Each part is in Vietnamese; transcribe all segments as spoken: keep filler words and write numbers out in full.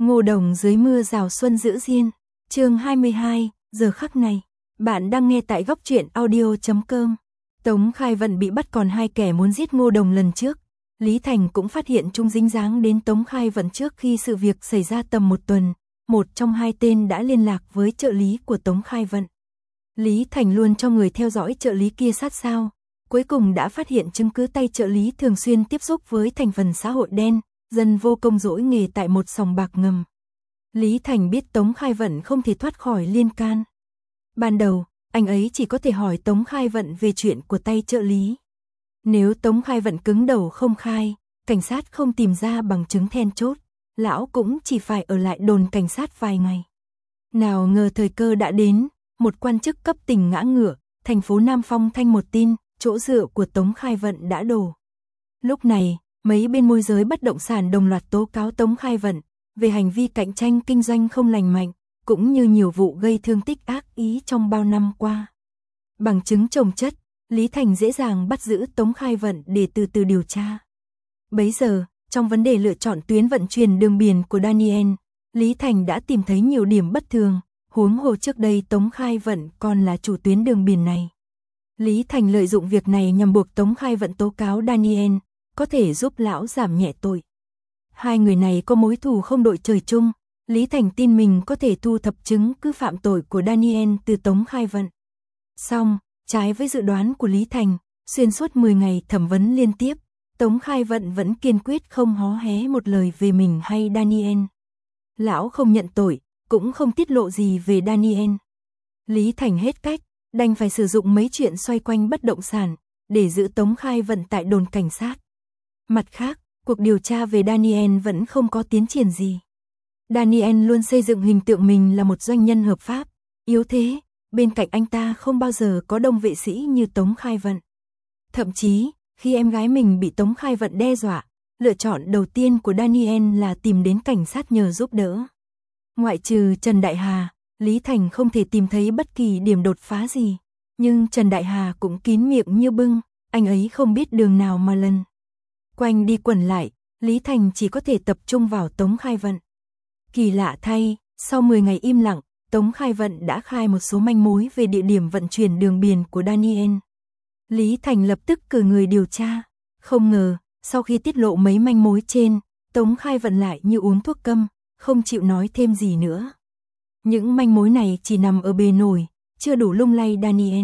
Ngô Đồng dưới mưa rào xuân giữ diên, chương hai mươi hai, giờ khắc này. Bạn đang nghe tại góc truyện audio chấm com. Tống Khai Vận bị bắt còn hai kẻ muốn giết Ngô Đồng lần trước. Lý Thành cũng phát hiện chúng dính dáng đến Tống Khai Vận trước khi sự việc xảy ra tầm một tuần. Một trong hai tên đã liên lạc với trợ lý của Tống Khai Vận. Lý Thành luôn cho người theo dõi trợ lý kia sát sao. Cuối cùng đã phát hiện chứng cứ tay trợ lý thường xuyên tiếp xúc với thành phần xã hội đen, dân vô công dỗi nghề tại một sòng bạc ngầm. Lý Thành biết Tống Khai Vận không thể thoát khỏi liên can. Ban đầu, anh ấy chỉ có thể hỏi Tống Khai Vận về chuyện của tay trợ lý. Nếu Tống Khai Vận cứng đầu không khai, cảnh sát không tìm ra bằng chứng then chốt, lão cũng chỉ phải ở lại đồn cảnh sát vài ngày. Nào ngờ thời cơ đã đến, một quan chức cấp tỉnh ngã ngửa, thành phố Nam Phong thanh một tin, chỗ dựa của Tống Khai Vận đã đổ. Lúc này, mấy bên môi giới bất động sản đồng loạt tố cáo Tống Khai Vận về hành vi cạnh tranh kinh doanh không lành mạnh, cũng như nhiều vụ gây thương tích ác ý trong bao năm qua. Bằng chứng chồng chất, Lý Thành dễ dàng bắt giữ Tống Khai Vận để từ từ điều tra. Bấy giờ, trong vấn đề lựa chọn tuyến vận chuyển đường biển của Daniel, Lý Thành đã tìm thấy nhiều điểm bất thường, huống hồ trước đây Tống Khai Vận còn là chủ tuyến đường biển này. Lý Thành lợi dụng việc này nhằm buộc Tống Khai Vận tố cáo Daniel, có thể giúp lão giảm nhẹ tội. Hai người này có mối thù không đội trời chung, Lý Thành tin mình có thể thu thập chứng cứ phạm tội của Daniel từ Tống Khai Vận. Song, trái với dự đoán của Lý Thành, xuyên suốt mười ngày thẩm vấn liên tiếp, Tống Khai Vận vẫn kiên quyết không hó hé một lời về mình hay Daniel. Lão không nhận tội, cũng không tiết lộ gì về Daniel. Lý Thành hết cách, đành phải sử dụng mấy chuyện xoay quanh bất động sản để giữ Tống Khai Vận tại đồn cảnh sát. Mặt khác, cuộc điều tra về Daniel vẫn không có tiến triển gì. Daniel luôn xây dựng hình tượng mình là một doanh nhân hợp pháp, yếu thế, bên cạnh anh ta không bao giờ có đông vệ sĩ như Tống Khai Vận. Thậm chí, khi em gái mình bị Tống Khai Vận đe dọa, lựa chọn đầu tiên của Daniel là tìm đến cảnh sát nhờ giúp đỡ. Ngoại trừ Trần Đại Hà, Lý Thành không thể tìm thấy bất kỳ điểm đột phá gì, nhưng Trần Đại Hà cũng kín miệng như bưng, anh ấy không biết đường nào mà lần. Quanh đi quẩn lại, Lý Thành chỉ có thể tập trung vào Tống Khai Vận. Kỳ lạ thay, sau mười ngày im lặng, Tống Khai Vận đã khai một số manh mối về địa điểm vận chuyển đường biển của Daniel. Lý Thành lập tức cử người điều tra. Không ngờ, sau khi tiết lộ mấy manh mối trên, Tống Khai Vận lại như uống thuốc câm, không chịu nói thêm gì nữa. Những manh mối này chỉ nằm ở bề nổi, chưa đủ lung lay Daniel.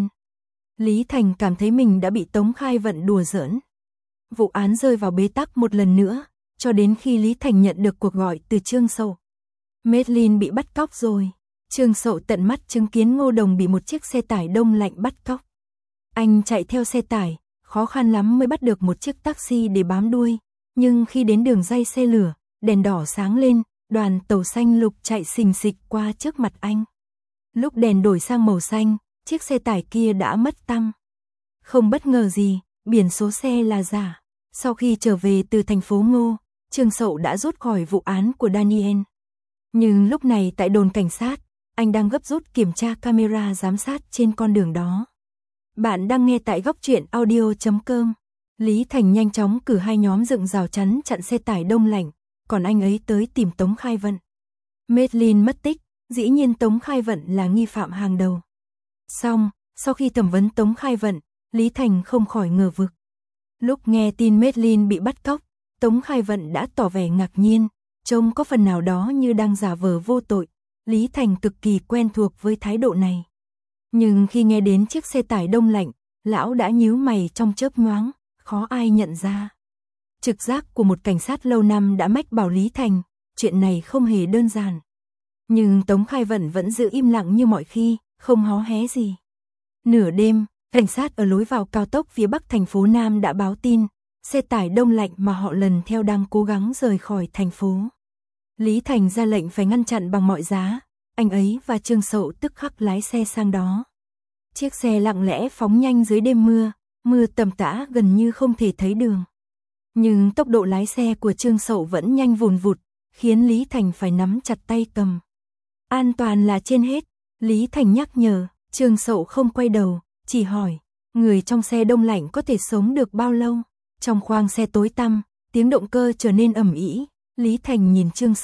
Lý Thành cảm thấy mình đã bị Tống Khai Vận đùa giỡn. Vụ án rơi vào bế tắc một lần nữa, cho đến khi Lý Thành nhận được cuộc gọi từ Trương Sậu. Medlin bị bắt cóc rồi. Trương Sậu tận mắt chứng kiến Ngô Đồng bị một chiếc xe tải đông lạnh bắt cóc. Anh chạy theo xe tải, khó khăn lắm mới bắt được một chiếc taxi để bám đuôi, nhưng khi đến đường ray xe lửa, đèn đỏ sáng lên, đoàn tàu xanh lục chạy xình xịch qua trước mặt anh. Lúc đèn đổi sang màu xanh, chiếc xe tải kia đã mất tăm. Không bất ngờ gì, biển số xe là giả. Sau khi trở về từ thành phố Ngô, Trương Sậu đã rút khỏi vụ án của Daniel. Nhưng lúc này tại đồn cảnh sát, anh đang gấp rút kiểm tra camera giám sát trên con đường đó. Bạn đang nghe tại góc truyện audio chấm com. Lý Thành nhanh chóng cử hai nhóm dựng rào chắn chặn xe tải đông lạnh, còn anh ấy tới tìm Tống Khai Vận. Medlin mất tích, dĩ nhiên Tống Khai Vận là nghi phạm hàng đầu. Xong, sau khi thẩm vấn Tống Khai Vận, Lý Thành không khỏi ngờ vực. Lúc nghe tin Medlin bị bắt cóc, Tống Khai Vận đã tỏ vẻ ngạc nhiên, trông có phần nào đó như đang giả vờ vô tội. Lý Thành cực kỳ quen thuộc với thái độ này. Nhưng khi nghe đến chiếc xe tải đông lạnh, lão đã nhíu mày trong chớp nhoáng, khó ai nhận ra. Trực giác của một cảnh sát lâu năm đã mách bảo Lý Thành, chuyện này không hề đơn giản. Nhưng Tống Khai Vận vẫn giữ im lặng như mọi khi, không hó hé gì. Nửa đêm, cảnh sát ở lối vào cao tốc phía bắc thành phố Nam đã báo tin, xe tải đông lạnh mà họ lần theo đang cố gắng rời khỏi thành phố. Lý Thành ra lệnh phải ngăn chặn bằng mọi giá, anh ấy và Trương Sậu tức khắc lái xe sang đó. Chiếc xe lặng lẽ phóng nhanh dưới đêm mưa, mưa tầm tã gần như không thể thấy đường. Nhưng tốc độ lái xe của Trương Sậu vẫn nhanh vùn vụt, khiến Lý Thành phải nắm chặt tay cầm. An toàn là trên hết, Lý Thành nhắc nhở. Trương Sậu không quay đầu, chỉ hỏi, người trong xe đông lạnh có thể sống được bao lâu? Trong khoang xe tối tăm, tiếng động cơ trở nên ầm ĩ. Lý Thành nhìn Trương Sậu,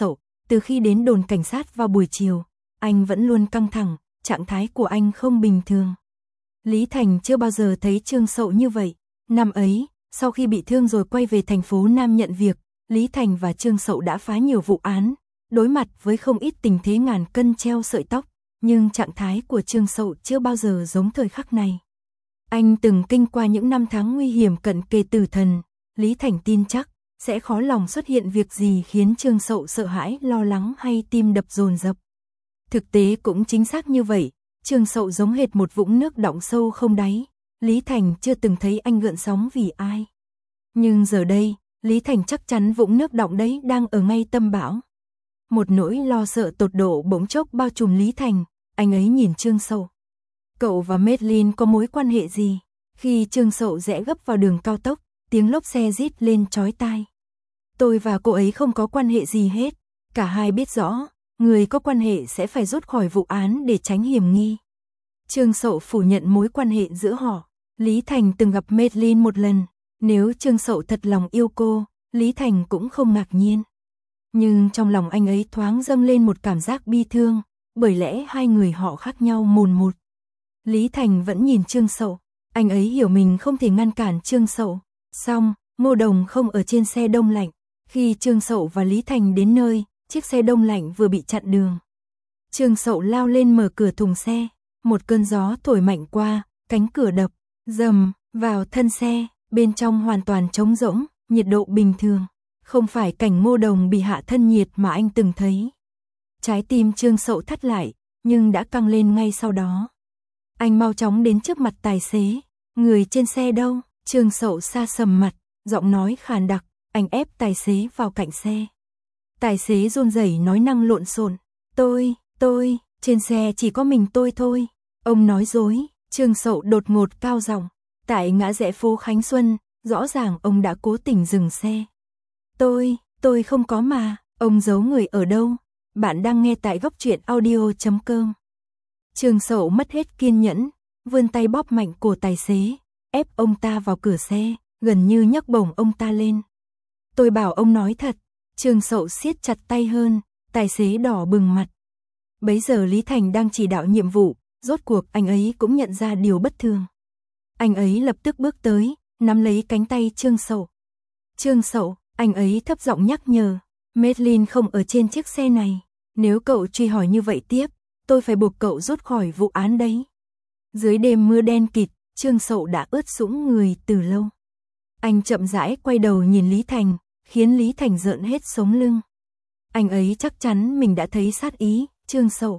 từ khi đến đồn cảnh sát vào buổi chiều, anh vẫn luôn căng thẳng, trạng thái của anh không bình thường. Lý Thành chưa bao giờ thấy Trương Sậu như vậy. Năm ấy, sau khi bị thương rồi quay về thành phố Nam nhận việc, Lý Thành và Trương Sậu đã phá nhiều vụ án, đối mặt với không ít tình thế ngàn cân treo sợi tóc, nhưng trạng thái của Trương Sậu chưa bao giờ giống thời khắc này. Anh từng kinh qua những năm tháng nguy hiểm cận kề tử thần, Lý Thành tin chắc sẽ khó lòng xuất hiện việc gì khiến Trương Sậu sợ hãi, lo lắng hay tim đập dồn dập. Thực tế cũng chính xác như vậy, Trương Sậu giống hệt một vũng nước đọng sâu không đáy, Lý Thành chưa từng thấy anh gợn sóng vì ai. Nhưng giờ đây, Lý Thành chắc chắn vũng nước đọng đấy đang ở ngay tâm bão. Một nỗi lo sợ tột độ bỗng chốc bao trùm Lý Thành, anh ấy nhìn Trương Sậu. Cậu và Madeline có mối quan hệ gì? Khi Trương Sậu rẽ gấp vào đường cao tốc, tiếng lốp xe rít lên chói tai. Tôi và cô ấy không có quan hệ gì hết, cả hai biết rõ, người có quan hệ sẽ phải rút khỏi vụ án để tránh hiểm nghi. Trương Sậu phủ nhận mối quan hệ giữa họ. Lý Thành từng gặp Madeline một lần, nếu Trương Sậu thật lòng yêu cô, Lý Thành cũng không ngạc nhiên. Nhưng trong lòng anh ấy thoáng dâng lên một cảm giác bi thương, bởi lẽ hai người họ khác nhau mồn một. Lý Thành vẫn nhìn Trương Sậu, anh ấy hiểu mình không thể ngăn cản Trương Sậu. Xong, Ngô Đồng không ở trên xe đông lạnh. Khi Trương Sậu và Lý Thành đến nơi, chiếc xe đông lạnh vừa bị chặn đường. Trương Sậu lao lên mở cửa thùng xe, một cơn gió thổi mạnh qua, cánh cửa đập, rầm, vào thân xe, bên trong hoàn toàn trống rỗng, nhiệt độ bình thường. Không phải cảnh Ngô Đồng bị hạ thân nhiệt mà anh từng thấy. Trái tim Trương Sậu thắt lại, nhưng đã căng lên ngay sau đó. Anh mau chóng đến trước mặt tài xế. Người trên xe đâu? Trương Sậu sa sầm mặt, giọng nói khàn đặc, anh ép tài xế vào cạnh xe. Tài xế run rẩy nói năng lộn xộn, tôi, tôi, trên xe chỉ có mình tôi thôi. Ông nói dối. Trương Sậu đột ngột cao giọng, tại ngã rẽ phố Khánh Xuân, rõ ràng ông đã cố tình dừng xe. Tôi, tôi không có mà, ông giấu người ở đâu? Bạn đang nghe tại góc truyện audio chấm com. Trương Sậu mất hết kiên nhẫn, vươn tay bóp mạnh cổ tài xế, ép ông ta vào cửa xe, gần như nhấc bổng ông ta lên. Tôi bảo ông nói thật. Trương Sậu siết chặt tay hơn, tài xế đỏ bừng mặt. Bấy giờ Lý Thành đang chỉ đạo nhiệm vụ, rốt cuộc anh ấy cũng nhận ra điều bất thường. Anh ấy lập tức bước tới, nắm lấy cánh tay Trương Sậu. Trương Sậu, anh ấy thấp giọng nhắc nhở, Madeline không ở trên chiếc xe này. Nếu cậu truy hỏi như vậy tiếp, tôi phải buộc cậu rút khỏi vụ án đấy. Dưới đêm mưa đen kịt, Trương Sậu đã ướt sũng người từ lâu. Anh chậm rãi quay đầu nhìn Lý Thành, khiến Lý Thành rợn hết sống lưng. Anh ấy chắc chắn mình đã thấy sát ý, Trương Sậu.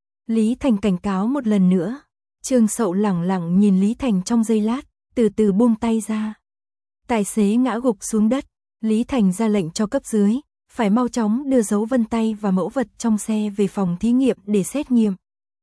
Lý Thành cảnh cáo một lần nữa. Trương Sậu lẳng lặng nhìn Lý Thành trong giây lát, từ từ buông tay ra. Tài xế ngã gục xuống đất, Lý Thành ra lệnh cho cấp dưới, phải mau chóng đưa dấu vân tay và mẫu vật trong xe về phòng thí nghiệm để xét nghiệm.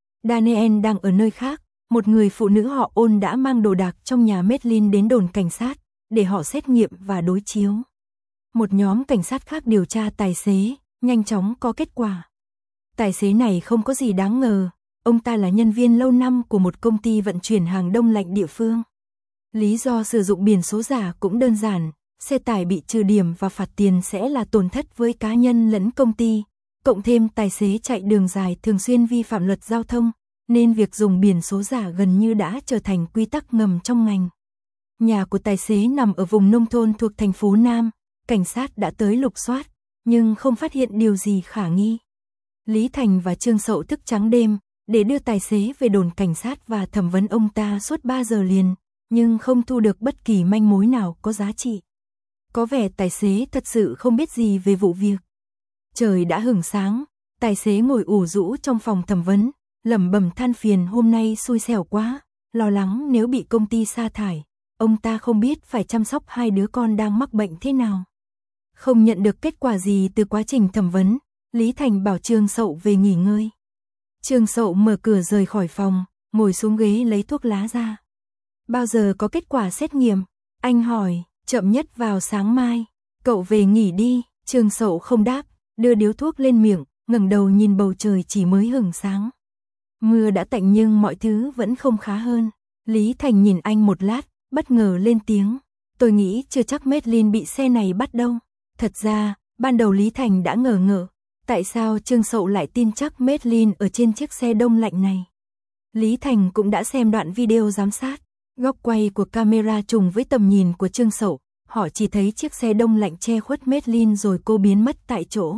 Daniel đang ở nơi khác, một người phụ nữ họ Ôn đã mang đồ đạc trong nhà Madeline đến đồn cảnh sát, để họ xét nghiệm và đối chiếu. Một nhóm cảnh sát khác điều tra tài xế, nhanh chóng có kết quả. Tài xế này không có gì đáng ngờ, ông ta là nhân viên lâu năm của một công ty vận chuyển hàng đông lạnh địa phương. Lý do sử dụng biển số giả cũng đơn giản, xe tải bị trừ điểm và phạt tiền sẽ là tổn thất với cá nhân lẫn công ty, cộng thêm tài xế chạy đường dài thường xuyên vi phạm luật giao thông, nên việc dùng biển số giả gần như đã trở thành quy tắc ngầm trong ngành. Nhà của tài xế nằm ở vùng nông thôn thuộc thành phố Nam, cảnh sát đã tới lục soát, nhưng không phát hiện điều gì khả nghi. Lý Thành và Trương Sậu thức trắng đêm, để đưa tài xế về đồn cảnh sát và thẩm vấn ông ta suốt ba giờ liền, nhưng không thu được bất kỳ manh mối nào có giá trị. Có vẻ tài xế thật sự không biết gì về vụ việc. Trời đã hửng sáng, tài xế ngồi ủ rũ trong phòng thẩm vấn, lẩm bẩm than phiền hôm nay xui xẻo quá, lo lắng nếu bị công ty sa thải, ông ta không biết phải chăm sóc hai đứa con đang mắc bệnh thế nào. Không nhận được kết quả gì từ quá trình thẩm vấn, Lý Thành bảo Trương Sậu về nghỉ ngơi. Trương Sậu mở cửa rời khỏi phòng, ngồi xuống ghế lấy thuốc lá ra. Bao giờ có kết quả xét nghiệm? Anh hỏi, chậm nhất vào sáng mai. Cậu về nghỉ đi. Trương Sậu không đáp, đưa điếu thuốc lên miệng, ngẩng đầu nhìn bầu trời chỉ mới hửng sáng. Mưa đã tạnh nhưng mọi thứ vẫn không khá hơn. Lý Thành nhìn anh một lát, bất ngờ lên tiếng. Tôi nghĩ chưa chắc Madeline bị xe này bắt đâu. Thật ra, ban đầu Lý Thành đã ngờ ngợ. Tại sao Trương Sậu lại tin chắc Madeline ở trên chiếc xe đông lạnh này? Lý Thành cũng đã xem đoạn video giám sát. Góc quay của camera trùng với tầm nhìn của Trương Sậu. Họ chỉ thấy chiếc xe đông lạnh che khuất Madeline rồi cô biến mất tại chỗ.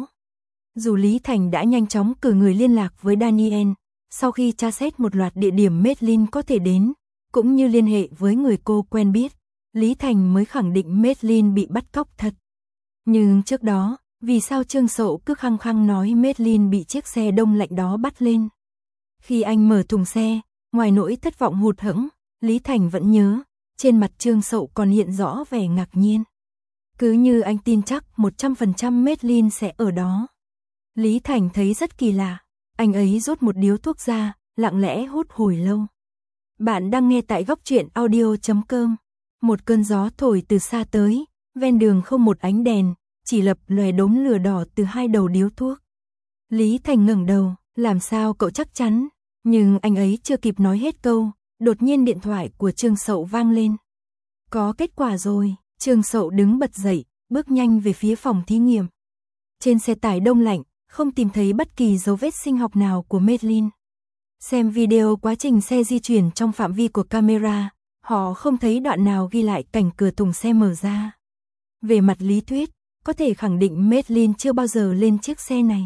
Dù Lý Thành đã nhanh chóng cử người liên lạc với Daniel, sau khi tra xét một loạt địa điểm Madeline có thể đến, cũng như liên hệ với người cô quen biết, Lý Thành mới khẳng định Madeline bị bắt cóc thật. Nhưng trước đó, vì sao Trương Sậu cứ khăng khăng nói Madeline bị chiếc xe đông lạnh đó bắt lên? Khi anh mở thùng xe, ngoài nỗi thất vọng hụt hẫng, Lý Thành vẫn nhớ, trên mặt Trương Sậu còn hiện rõ vẻ ngạc nhiên. Cứ như anh tin chắc một trăm phần trăm Madeline sẽ ở đó. Lý Thành thấy rất kỳ lạ, anh ấy rút một điếu thuốc ra, lặng lẽ hút hồi lâu. Bạn đang nghe tại góc truyện audio chấm com. Một cơn gió thổi từ xa tới, ven đường không một ánh đèn, chỉ lập lòe đốm lửa đỏ từ hai đầu điếu thuốc. Lý Thành ngẩng đầu, làm sao cậu chắc chắn? Nhưng anh ấy chưa kịp nói hết câu, đột nhiên điện thoại của Trương Sậu vang lên. Có kết quả rồi, Trương Sậu đứng bật dậy, bước nhanh về phía phòng thí nghiệm. Trên xe tải đông lạnh, không tìm thấy bất kỳ dấu vết sinh học nào của Madeline. Xem video quá trình xe di chuyển trong phạm vi của camera, họ không thấy đoạn nào ghi lại cảnh cửa thùng xe mở ra. Về mặt lý thuyết, có thể khẳng định Madeline chưa bao giờ lên chiếc xe này.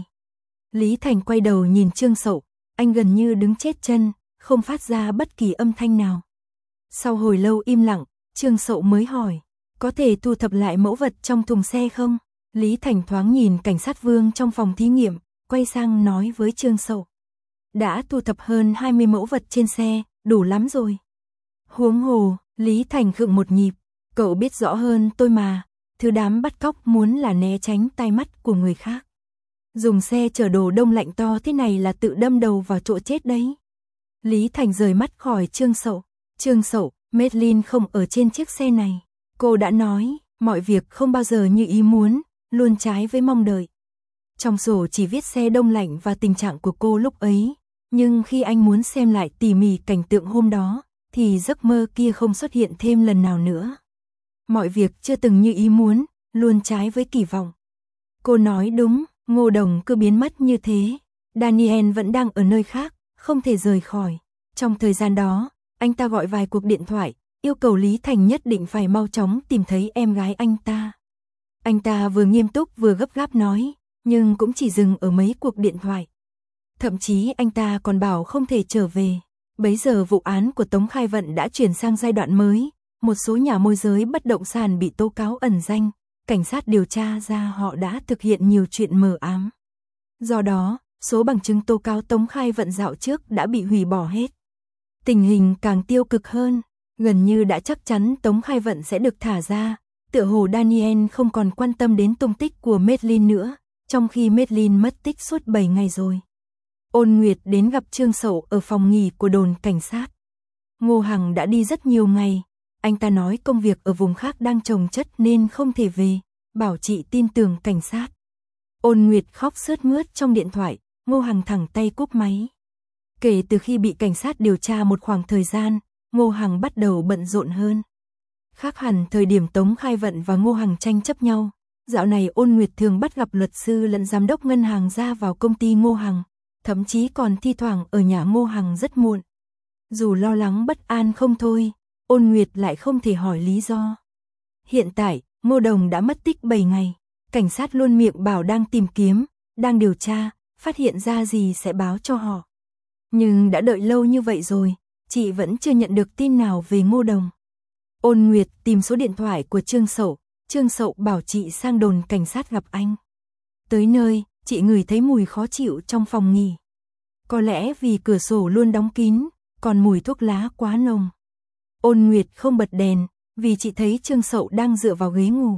Lý Thành quay đầu nhìn Trương Sậu, anh gần như đứng chết chân, không phát ra bất kỳ âm thanh nào. Sau hồi lâu im lặng, Trương Sậu mới hỏi, có thể thu thập lại mẫu vật trong thùng xe không? Lý Thành thoáng nhìn cảnh sát Vương trong phòng thí nghiệm, quay sang nói với Trương Sậu. Đã thu thập hơn hai mươi mẫu vật trên xe, đủ lắm rồi. Huống hồ, Lý Thành khựng một nhịp, cậu biết rõ hơn tôi mà, thứ đám bắt cóc muốn là né tránh tai mắt của người khác. Dùng xe chở đồ đông lạnh to thế này là tự đâm đầu vào chỗ chết đấy. Lý Thành rời mắt khỏi Trương Sậu. Trương Sậu, Madeline không ở trên chiếc xe này. Cô đã nói, mọi việc không bao giờ như ý muốn, luôn trái với mong đợi. Trong sổ chỉ viết xe đông lạnh và tình trạng của cô lúc ấy, nhưng khi anh muốn xem lại tỉ mỉ cảnh tượng hôm đó, thì giấc mơ kia không xuất hiện thêm lần nào nữa. Mọi việc chưa từng như ý muốn, luôn trái với kỳ vọng. Cô nói đúng, Ngô Đồng cứ biến mất như thế. Daniel vẫn đang ở nơi khác, không thể rời khỏi. Trong thời gian đó, anh ta gọi vài cuộc điện thoại, yêu cầu Lý Thành nhất định phải mau chóng tìm thấy em gái anh ta. Anh ta vừa nghiêm túc vừa gấp gáp nói, nhưng cũng chỉ dừng ở mấy cuộc điện thoại. Thậm chí anh ta còn bảo không thể trở về. Bấy giờ vụ án của Tống Khai Vận đã chuyển sang giai đoạn mới, một số nhà môi giới bất động sản bị tố cáo ẩn danh, cảnh sát điều tra ra họ đã thực hiện nhiều chuyện mờ ám. Do đó, số bằng chứng tố cáo Tống Khai Vận dạo trước đã bị hủy bỏ hết. Tình hình càng tiêu cực hơn, gần như đã chắc chắn Tống Khai Vận sẽ được thả ra, tựa hồ Daniel không còn quan tâm đến tung tích của Madeline nữa, trong khi Madeline mất tích suốt bảy ngày rồi. Ôn Nguyệt đến gặp Trương Sậu ở phòng nghỉ của đồn cảnh sát. Ngô Hằng đã đi rất nhiều ngày, anh ta nói công việc ở vùng khác đang chồng chất nên không thể về, bảo chị tin tưởng cảnh sát. Ôn Nguyệt khóc sướt mướt trong điện thoại, Ngô Hằng thẳng tay cúp máy. Kể từ khi bị cảnh sát điều tra một khoảng thời gian, Ngô Hằng bắt đầu bận rộn hơn. Khác hẳn thời điểm Tống Khai Vận và Ngô Hằng tranh chấp nhau, dạo này Ôn Nguyệt thường bắt gặp luật sư lẫn giám đốc ngân hàng ra vào công ty Ngô Hằng, thậm chí còn thi thoảng ở nhà Ngô Hằng rất muộn. Dù lo lắng bất an không thôi, Ôn Nguyệt lại không thể hỏi lý do. Hiện tại, Ngô Đồng đã mất tích bảy ngày, cảnh sát luôn miệng bảo đang tìm kiếm, đang điều tra, phát hiện ra gì sẽ báo cho họ. Nhưng đã đợi lâu như vậy rồi, chị vẫn chưa nhận được tin nào về Ngô Đồng. Ôn Nguyệt tìm số điện thoại của Trương Sậu, Trương Sậu bảo chị sang đồn cảnh sát gặp anh. Tới nơi, chị ngửi thấy mùi khó chịu trong phòng nghỉ. Có lẽ vì cửa sổ luôn đóng kín, còn mùi thuốc lá quá nồng. Ôn Nguyệt không bật đèn, vì chị thấy Trương Sậu đang dựa vào ghế ngủ.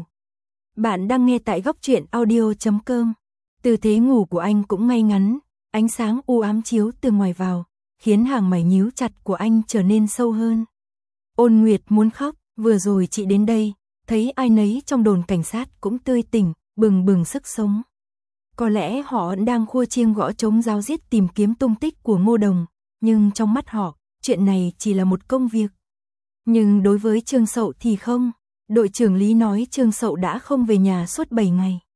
Bạn đang nghe tại góc truyện audio chấm com. Tư thế ngủ của anh cũng ngay ngắn, ánh sáng u ám chiếu từ ngoài vào, khiến hàng mày nhíu chặt của anh trở nên sâu hơn. Ôn Nguyệt muốn khóc, vừa rồi chị đến đây, thấy ai nấy trong đồn cảnh sát cũng tươi tỉnh, bừng bừng sức sống. Có lẽ họ vẫn đang khua chiêng gõ trống ráo riết tìm kiếm tung tích của Ngô Đồng, nhưng trong mắt họ, chuyện này chỉ là một công việc. Nhưng đối với Trương Sậu thì không, đội trưởng Lý nói Trương Sậu đã không về nhà suốt bảy ngày.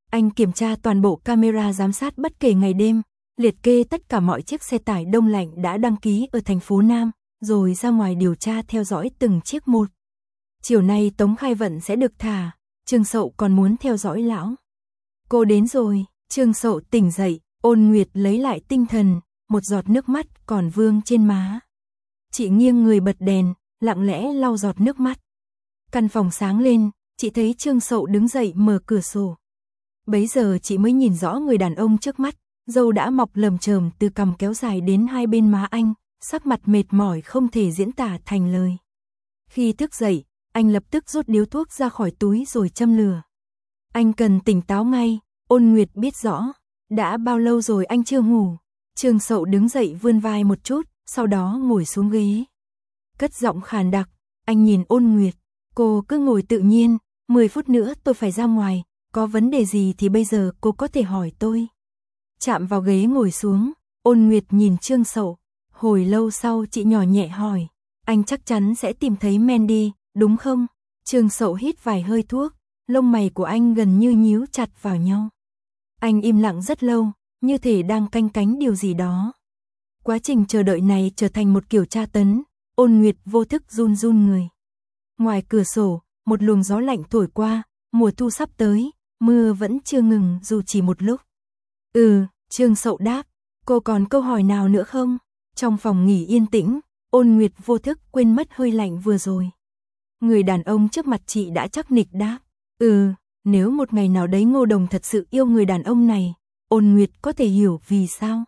Anh kiểm tra toàn bộ camera giám sát bất kể ngày đêm, liệt kê tất cả mọi chiếc xe tải đông lạnh đã đăng ký ở thành phố Nam, rồi ra ngoài điều tra theo dõi từng chiếc một. Chiều nay Tống Khai Vận sẽ được thả, Trương Sậu còn muốn theo dõi lão. Cô đến rồi, Trương Sậu tỉnh dậy, Ôn Nguyệt lấy lại tinh thần, một giọt nước mắt còn vương trên má. Chị nghiêng người bật đèn, lặng lẽ lau giọt nước mắt. Căn phòng sáng lên, chị thấy Trương Sậu đứng dậy mở cửa sổ. Bấy giờ chị mới nhìn rõ người đàn ông trước mắt, râu đã mọc lởm chởm từ cằm kéo dài đến hai bên má anh, sắc mặt mệt mỏi không thể diễn tả thành lời. Khi thức dậy, anh lập tức rút điếu thuốc ra khỏi túi rồi châm lửa. Anh cần tỉnh táo ngay, Ôn Nguyệt biết rõ. Đã bao lâu rồi anh chưa ngủ? Trương Sậu đứng dậy vươn vai một chút, sau đó ngồi xuống ghế. Cất giọng khàn đặc, anh nhìn Ôn Nguyệt, cô cứ ngồi tự nhiên, mười phút nữa tôi phải ra ngoài, có vấn đề gì thì bây giờ cô có thể hỏi tôi. Chạm vào ghế ngồi xuống, Ôn Nguyệt nhìn Trương Sậu, hồi lâu sau chị nhỏ nhẹ hỏi, anh chắc chắn sẽ tìm thấy Mandy, đúng không? Trương Sậu hít vài hơi thuốc, lông mày của anh gần như nhíu chặt vào nhau. Anh im lặng rất lâu, như thể đang canh cánh điều gì đó. Quá trình chờ đợi này trở thành một kiểu tra tấn, Ôn Nguyệt vô thức run run người. Ngoài cửa sổ, một luồng gió lạnh thổi qua, mùa thu sắp tới, mưa vẫn chưa ngừng dù chỉ một lúc. Ừ, Trương Sậu đáp, cô còn câu hỏi nào nữa không? Trong phòng nghỉ yên tĩnh, Ôn Nguyệt vô thức quên mất hơi lạnh vừa rồi. Người đàn ông trước mặt chị đã chắc nịch đáp, ừ, nếu một ngày nào đấy Ngô Đồng thật sự yêu người đàn ông này, Ôn Nguyệt có thể hiểu vì sao.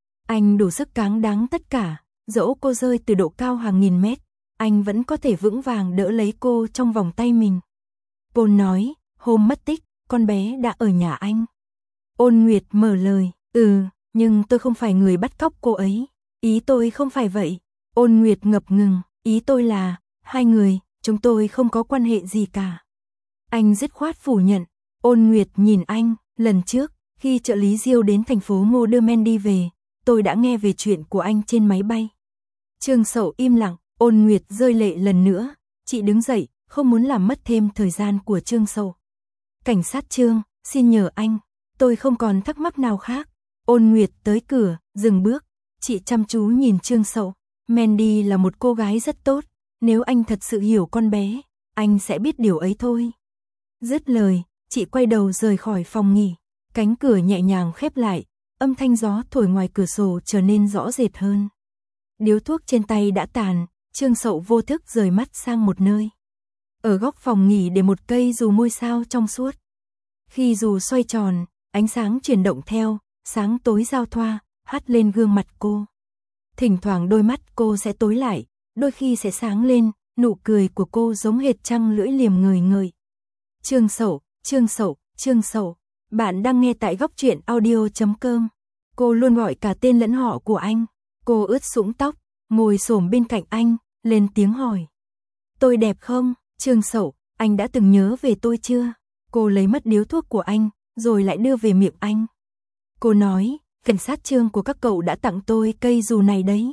Anh đủ sức cáng đáng tất cả, dẫu cô rơi từ độ cao hàng nghìn mét, anh vẫn có thể vững vàng đỡ lấy cô trong vòng tay mình. Paul nói, hôm mất tích, con bé đã ở nhà anh. Ôn Nguyệt mở lời, ừ, nhưng tôi không phải người bắt cóc cô ấy. Ý tôi không phải vậy. Ôn Nguyệt ngập ngừng, ý tôi là, hai người, chúng tôi không có quan hệ gì cả. Anh dứt khoát phủ nhận. Ôn Nguyệt nhìn anh, lần trước, khi trợ lý Diêu đến thành phố Ngô đưa Mandy về, tôi đã nghe về chuyện của anh trên máy bay. Trương Sậu im lặng, Ôn Nguyệt rơi lệ lần nữa, chị đứng dậy, không muốn làm mất thêm thời gian của Trương Sậu. Cảnh sát Trương, xin nhờ anh, tôi không còn thắc mắc nào khác. Ôn Nguyệt tới cửa, dừng bước, chị chăm chú nhìn Trương Sậu. Mandy là một cô gái rất tốt, nếu anh thật sự hiểu con bé, anh sẽ biết điều ấy thôi. Dứt lời, chị quay đầu rời khỏi phòng nghỉ, cánh cửa nhẹ nhàng khép lại, âm thanh gió thổi ngoài cửa sổ trở nên rõ rệt hơn. Điếu thuốc trên tay đã tàn, Trương Sậu vô thức rời mắt sang một nơi. Ở góc phòng nghỉ để một cây dù môi sao trong suốt. Khi dù xoay tròn, ánh sáng chuyển động theo, sáng tối giao thoa, hắt lên gương mặt cô. Thỉnh thoảng đôi mắt cô sẽ tối lại, đôi khi sẽ sáng lên, nụ cười của cô giống hệt trăng lưỡi liềm ngời ngời. Trương Sậu, Trương Sậu, Trương Sậu, bạn đang nghe tại góc truyện audio chấm com. Cô luôn gọi cả tên lẫn họ của anh. Cô ướt sũng tóc, ngồi xổm bên cạnh anh, lên tiếng hỏi. Tôi đẹp không? Trương Sậu, anh đã từng nhớ về tôi chưa? Cô lấy mất điếu thuốc của anh, rồi lại đưa về miệng anh. Cô nói, cảnh sát Trương của các cậu đã tặng tôi cây dù này đấy.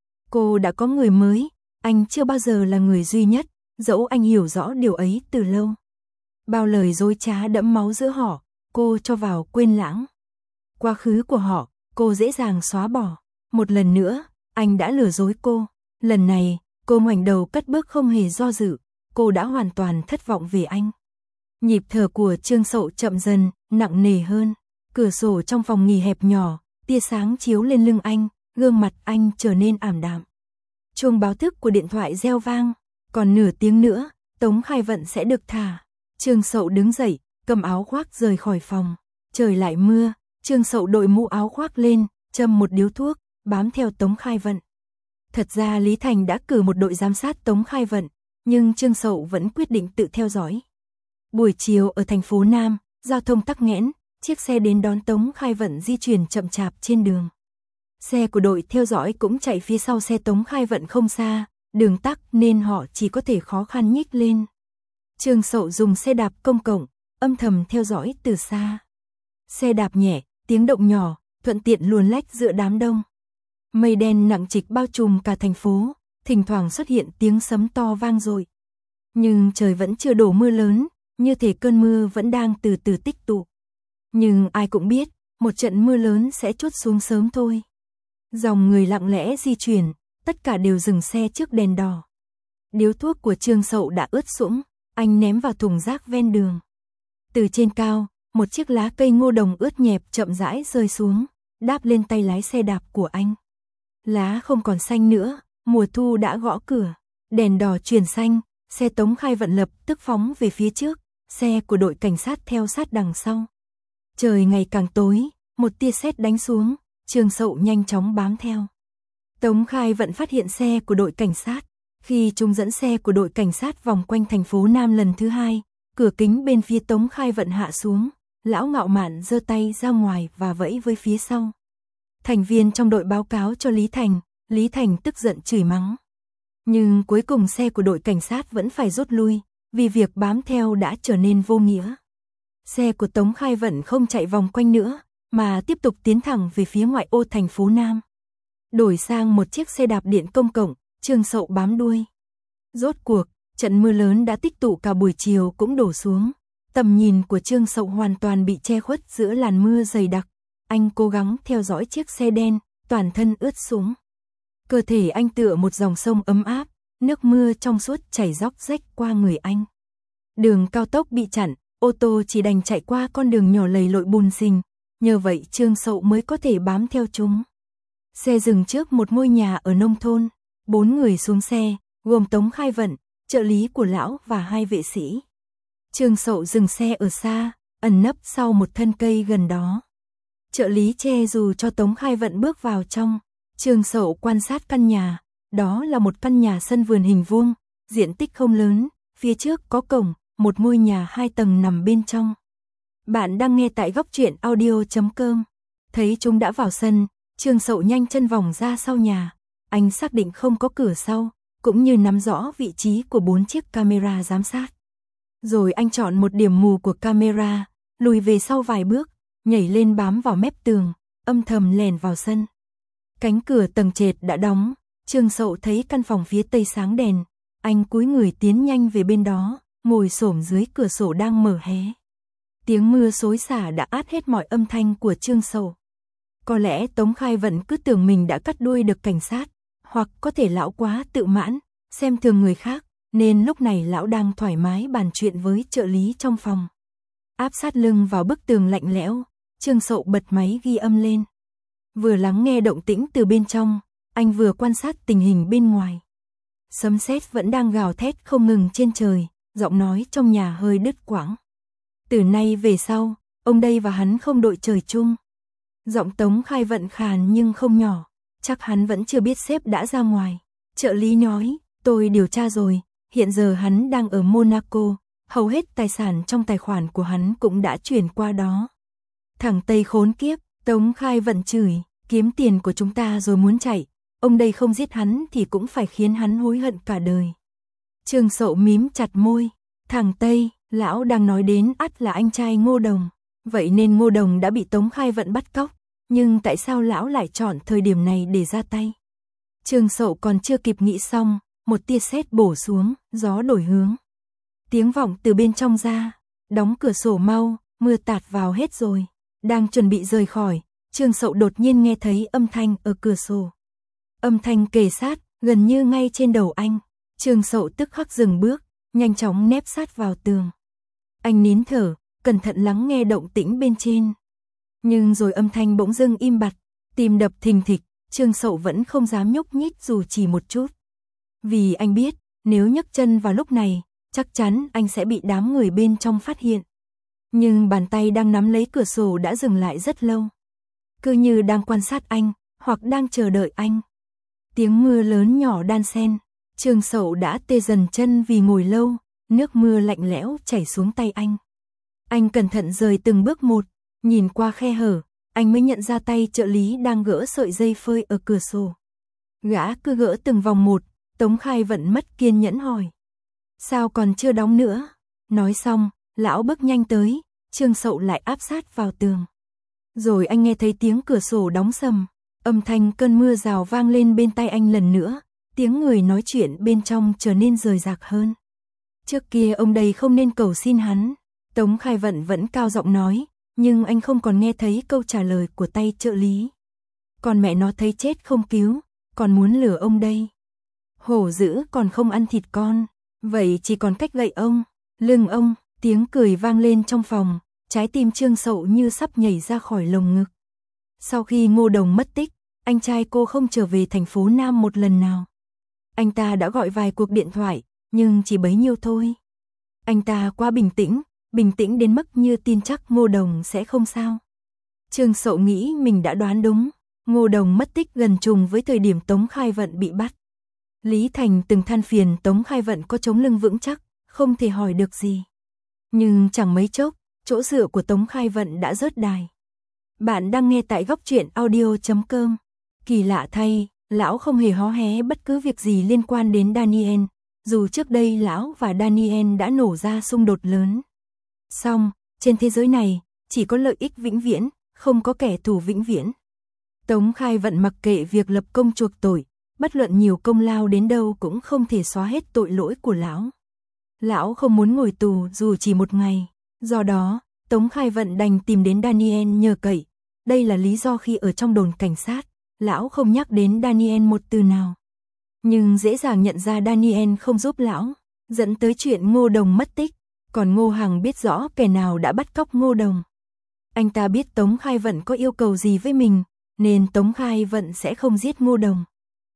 Cô đã có người mới, anh chưa bao giờ là người duy nhất, dẫu anh hiểu rõ điều ấy từ lâu. Bao lời dối trá đẫm máu giữa họ, cô cho vào quên lãng. Quá khứ của họ, cô dễ dàng xóa bỏ. Một lần nữa, anh đã lừa dối cô. Lần này, cô ngoảnh đầu cất bước không hề do dự. Cô đã hoàn toàn thất vọng về anh. Nhịp thở của Trương Sậu chậm dần, nặng nề hơn. Cửa sổ trong phòng nghỉ hẹp nhỏ, tia sáng chiếu lên lưng anh, gương mặt anh trở nên ảm đạm. Chuông báo thức của điện thoại reo vang. Còn nửa tiếng nữa, Tống Khai Vận sẽ được thả. Trương Sậu đứng dậy, cầm áo khoác rời khỏi phòng. Trời lại mưa, Trương Sậu đội mũ áo khoác lên, châm một điếu thuốc, bám theo Tống Khai Vận. Thật ra Lý Thành đã cử một đội giám sát Tống Khai Vận, nhưng Trương Sậu vẫn quyết định tự theo dõi. Buổi chiều ở thành phố Nam, giao thông tắc nghẽn, chiếc xe đến đón Tống Khai Vận di chuyển chậm chạp trên đường. Xe của đội theo dõi cũng chạy phía sau xe Tống Khai Vận không xa, đường tắc nên họ chỉ có thể khó khăn nhích lên. Trương Sậu dùng xe đạp công cộng, âm thầm theo dõi từ xa. Xe đạp nhẹ, tiếng động nhỏ, thuận tiện luồn lách giữa đám đông. Mây đen nặng trịch bao trùm cả thành phố, thỉnh thoảng xuất hiện tiếng sấm to vang dội. Nhưng trời vẫn chưa đổ mưa lớn, như thể cơn mưa vẫn đang từ từ tích tụ. Nhưng ai cũng biết, một trận mưa lớn sẽ trút xuống sớm thôi. Dòng người lặng lẽ di chuyển, tất cả đều dừng xe trước đèn đỏ. Điếu thuốc của Trương Sậu đã ướt sũng, anh ném vào thùng rác ven đường. Từ trên cao, một chiếc lá cây ngô đồng ướt nhẹp chậm rãi rơi xuống, đáp lên tay lái xe đạp của anh. Lá không còn xanh nữa, mùa thu đã gõ cửa. Đèn đỏ chuyển xanh, xe Tống Khai Vận lập tức phóng về phía trước, xe của đội cảnh sát theo sát đằng sau. Trời ngày càng tối, một tia sét đánh xuống, Trương Sậu nhanh chóng bám theo. Tống Khai Vận phát hiện xe của đội cảnh sát. Khi chúng dẫn xe của đội cảnh sát vòng quanh thành phố Nam lần thứ hai, cửa kính bên phía Tống Khai Vận hạ xuống, lão ngạo mạn giơ tay ra ngoài và vẫy với phía sau. Thành viên trong đội báo cáo cho Lý Thành, Lý Thành tức giận chửi mắng. Nhưng cuối cùng xe của đội cảnh sát vẫn phải rút lui, vì việc bám theo đã trở nên vô nghĩa. Xe của Tống Khai Vận không chạy vòng quanh nữa, mà tiếp tục tiến thẳng về phía ngoại ô thành phố Nam. Đổi sang một chiếc xe đạp điện công cộng, Trương Sậu bám đuôi. Rốt cuộc, trận mưa lớn đã tích tụ cả buổi chiều cũng đổ xuống. Tầm nhìn của Trương Sậu hoàn toàn bị che khuất giữa làn mưa dày đặc. Anh cố gắng theo dõi chiếc xe đen, toàn thân ướt sũng. Cơ thể anh tựa một dòng sông ấm áp, nước mưa trong suốt chảy róc rách qua người anh. Đường cao tốc bị chặn, ô tô chỉ đành chạy qua con đường nhỏ lầy lội bùn xình, nhờ vậy Trương Sậu mới có thể bám theo chúng. Xe dừng trước một ngôi nhà ở nông thôn, bốn người xuống xe, gồm Tống Khai Vận, trợ lý của lão và hai vệ sĩ. Trương Sậu dừng xe ở xa, ẩn nấp sau một thân cây gần đó. Trợ lý che dù cho Tống Khai Vận bước vào trong. Trương Sậu quan sát căn nhà, đó là một căn nhà sân vườn hình vuông, diện tích không lớn, phía trước có cổng, một ngôi nhà hai tầng nằm bên trong. Bạn đang nghe tại góc truyện audio chấm com. Thấy chúng đã vào sân, Trương Sậu nhanh chân vòng ra sau nhà. Anh xác định không có cửa sau, cũng như nắm rõ vị trí của bốn chiếc camera giám sát. Rồi anh chọn một điểm mù của camera, lùi về sau vài bước, nhảy lên bám vào mép tường, âm thầm lèn vào sân. Cánh cửa tầng trệt đã đóng, Trương Sậu thấy căn phòng phía tây sáng đèn, anh cúi người tiến nhanh về bên đó, ngồi xổm dưới cửa sổ đang mở hé. Tiếng mưa xối xả đã át hết mọi âm thanh của Trương Sậu. Có lẽ Tống Khai Vận cứ tưởng mình đã cắt đuôi được cảnh sát, hoặc có thể lão quá tự mãn, xem thường người khác, nên lúc này lão đang thoải mái bàn chuyện với trợ lý trong phòng. Áp sát lưng vào bức tường lạnh lẽo, Trương Sậu bật máy ghi âm lên. Vừa lắng nghe động tĩnh từ bên trong, anh vừa quan sát tình hình bên ngoài. Sấm sét vẫn đang gào thét không ngừng trên trời, giọng nói trong nhà hơi đứt quãng. Từ nay về sau, ông đây và hắn không đội trời chung. Giọng Tống Khai Vận khàn nhưng không nhỏ, chắc hắn vẫn chưa biết sếp đã ra ngoài. Trợ lý nói, tôi điều tra rồi, hiện giờ hắn đang ở Monaco, hầu hết tài sản trong tài khoản của hắn cũng đã chuyển qua đó. Thằng Tây khốn kiếp, Tống Khai Vận chửi, kiếm tiền của chúng ta rồi muốn chạy, ông đây không giết hắn thì cũng phải khiến hắn hối hận cả đời. Trương Sậu mím chặt môi, thằng Tây, lão đang nói đến ắt là anh trai Ngô Đồng, vậy nên Ngô Đồng đã bị Tống Khai Vận bắt cóc, nhưng tại sao lão lại chọn thời điểm này để ra tay? Trương Sậu còn chưa kịp nghĩ xong, một tia sét bổ xuống, gió đổi hướng. Tiếng vọng từ bên trong ra, đóng cửa sổ mau, mưa tạt vào hết rồi. Đang chuẩn bị rời khỏi, Trương Sậu đột nhiên nghe thấy âm thanh ở cửa sổ. Âm thanh kề sát, gần như ngay trên đầu anh. Trương Sậu tức khắc dừng bước, nhanh chóng nép sát vào tường. Anh nín thở, cẩn thận lắng nghe động tĩnh bên trên. Nhưng rồi âm thanh bỗng dưng im bặt, tim đập thình thịch, Trương Sậu vẫn không dám nhúc nhích dù chỉ một chút. Vì anh biết, nếu nhấc chân vào lúc này, chắc chắn anh sẽ bị đám người bên trong phát hiện. Nhưng bàn tay đang nắm lấy cửa sổ đã dừng lại rất lâu. Cứ như đang quan sát anh, hoặc đang chờ đợi anh. Tiếng mưa lớn nhỏ đan xen, Trương Sậu đã tê dần chân vì ngồi lâu, nước mưa lạnh lẽo chảy xuống tay anh. Anh cẩn thận rời từng bước một, nhìn qua khe hở, anh mới nhận ra tay trợ lý đang gỡ sợi dây phơi ở cửa sổ. Gã cứ gỡ từng vòng một, Tống Khai Vận mất kiên nhẫn hỏi. Sao còn chưa đóng nữa? Nói xong, lão bước nhanh tới, Trương Sậu lại áp sát vào tường. Rồi anh nghe thấy tiếng cửa sổ đóng sầm, âm thanh cơn mưa rào vang lên bên tai anh lần nữa, tiếng người nói chuyện bên trong trở nên rời rạc hơn. Trước kia ông đây không nên cầu xin hắn, Tống Khai Vận vẫn cao giọng nói, nhưng anh không còn nghe thấy câu trả lời của tay trợ lý. Còn mẹ nó thấy chết không cứu, còn muốn lừa ông đây. Hổ dữ còn không ăn thịt con, vậy chỉ còn cách gậy ông, lưng ông. Tiếng cười vang lên trong phòng, trái tim Trương Sậu như sắp nhảy ra khỏi lồng ngực. Sau khi Ngô Đồng mất tích, anh trai cô không trở về thành phố Nam một lần nào. Anh ta đã gọi vài cuộc điện thoại, nhưng chỉ bấy nhiêu thôi. Anh ta quá bình tĩnh, bình tĩnh đến mức như tin chắc Ngô Đồng sẽ không sao. Trương Sậu nghĩ mình đã đoán đúng, Ngô Đồng mất tích gần trùng với thời điểm Tống Khai Vận bị bắt. Lý Thành từng than phiền Tống Khai Vận có chống lưng vững chắc, không thể hỏi được gì. Nhưng chẳng mấy chốc, chỗ dựa của Tống Khai Vận đã rớt đài. Bạn đang nghe tại góc truyện audio chấm com. Kỳ lạ thay, lão không hề hó hé bất cứ việc gì liên quan đến Daniel, dù trước đây lão và Daniel đã nổ ra xung đột lớn. Song, trên thế giới này, chỉ có lợi ích vĩnh viễn, không có kẻ thù vĩnh viễn. Tống Khai Vận mặc kệ việc lập công chuộc tội, bất luận nhiều công lao đến đâu cũng không thể xóa hết tội lỗi của lão. Lão không muốn ngồi tù dù chỉ một ngày, do đó, Tống Khai Vận đành tìm đến Daniel nhờ cậy. Đây là lý do khi ở trong đồn cảnh sát, lão không nhắc đến Daniel một từ nào. Nhưng dễ dàng nhận ra Daniel không giúp lão, dẫn tới chuyện Ngô Đồng mất tích, còn Ngô Hằng biết rõ kẻ nào đã bắt cóc Ngô Đồng. Anh ta biết Tống Khai Vận có yêu cầu gì với mình, nên Tống Khai Vận sẽ không giết Ngô Đồng.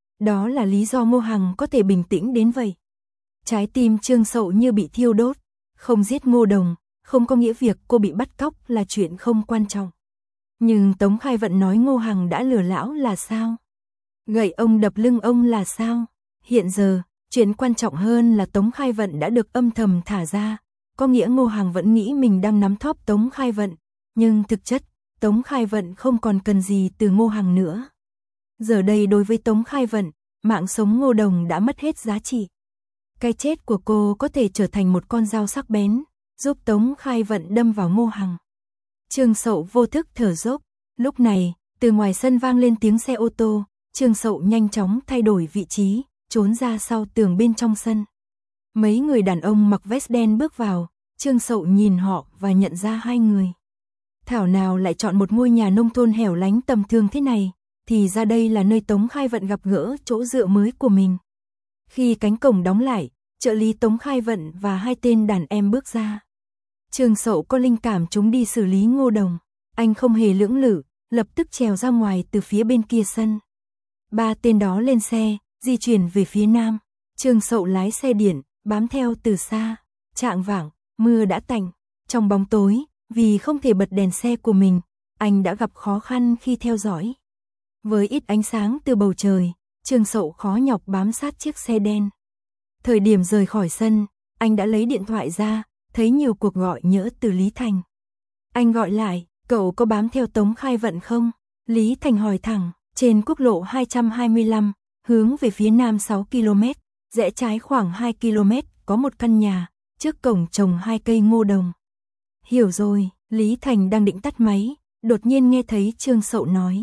Đó là lý do Ngô Hằng có thể bình tĩnh đến vậy. Trái tim Trương Sậu như bị thiêu đốt, không giết Ngô Đồng, không có nghĩa việc cô bị bắt cóc là chuyện không quan trọng. Nhưng Tống Khai Vận nói Ngô Hằng đã lừa lão là sao? Gậy ông đập lưng ông là sao? Hiện giờ, chuyện quan trọng hơn là Tống Khai Vận đã được âm thầm thả ra, có nghĩa Ngô Hằng vẫn nghĩ mình đang nắm thóp Tống Khai Vận, nhưng thực chất, Tống Khai Vận không còn cần gì từ Ngô Hằng nữa. Giờ đây đối với Tống Khai Vận, mạng sống Ngô Đồng đã mất hết giá trị. Cái chết của cô có thể trở thành một con dao sắc bén, giúp Tống Khai Vận đâm vào Ngô Hằng. Trương Sậu vô thức thở dốc, lúc này, từ ngoài sân vang lên tiếng xe ô tô, Trương Sậu nhanh chóng thay đổi vị trí, trốn ra sau tường bên trong sân. Mấy người đàn ông mặc vest đen bước vào, Trương Sậu nhìn họ và nhận ra hai người. Thảo nào lại chọn một ngôi nhà nông thôn hẻo lánh tầm thường thế này, thì ra đây là nơi Tống Khai Vận gặp gỡ chỗ dựa mới của mình. Khi cánh cổng đóng lại, trợ lý Tống Khai Vận và hai tên đàn em bước ra. Trương Sậu có linh cảm chúng đi xử lý Ngô Đồng, anh không hề lưỡng lự, lập tức trèo ra ngoài từ phía bên kia sân. Ba tên đó lên xe, di chuyển về phía nam, Trương Sậu lái xe điện, bám theo từ xa. Chạng vạng, mưa đã tạnh, trong bóng tối, vì không thể bật đèn xe của mình, anh đã gặp khó khăn khi theo dõi. Với ít ánh sáng từ bầu trời, Trương Sậu khó nhọc bám sát chiếc xe đen. Thời điểm rời khỏi sân, anh đã lấy điện thoại ra, thấy nhiều cuộc gọi nhỡ từ Lý Thành. Anh gọi lại, cậu có bám theo Tống Khai Vận không? Lý Thành hỏi thẳng, trên quốc lộ hai trăm hai mươi lăm, hướng về phía nam sáu ki lô mét, rẽ trái khoảng hai ki lô mét, có một căn nhà, trước cổng trồng hai cây ngô đồng. Hiểu rồi, Lý Thành đang định tắt máy, đột nhiên nghe thấy Trương Sậu nói.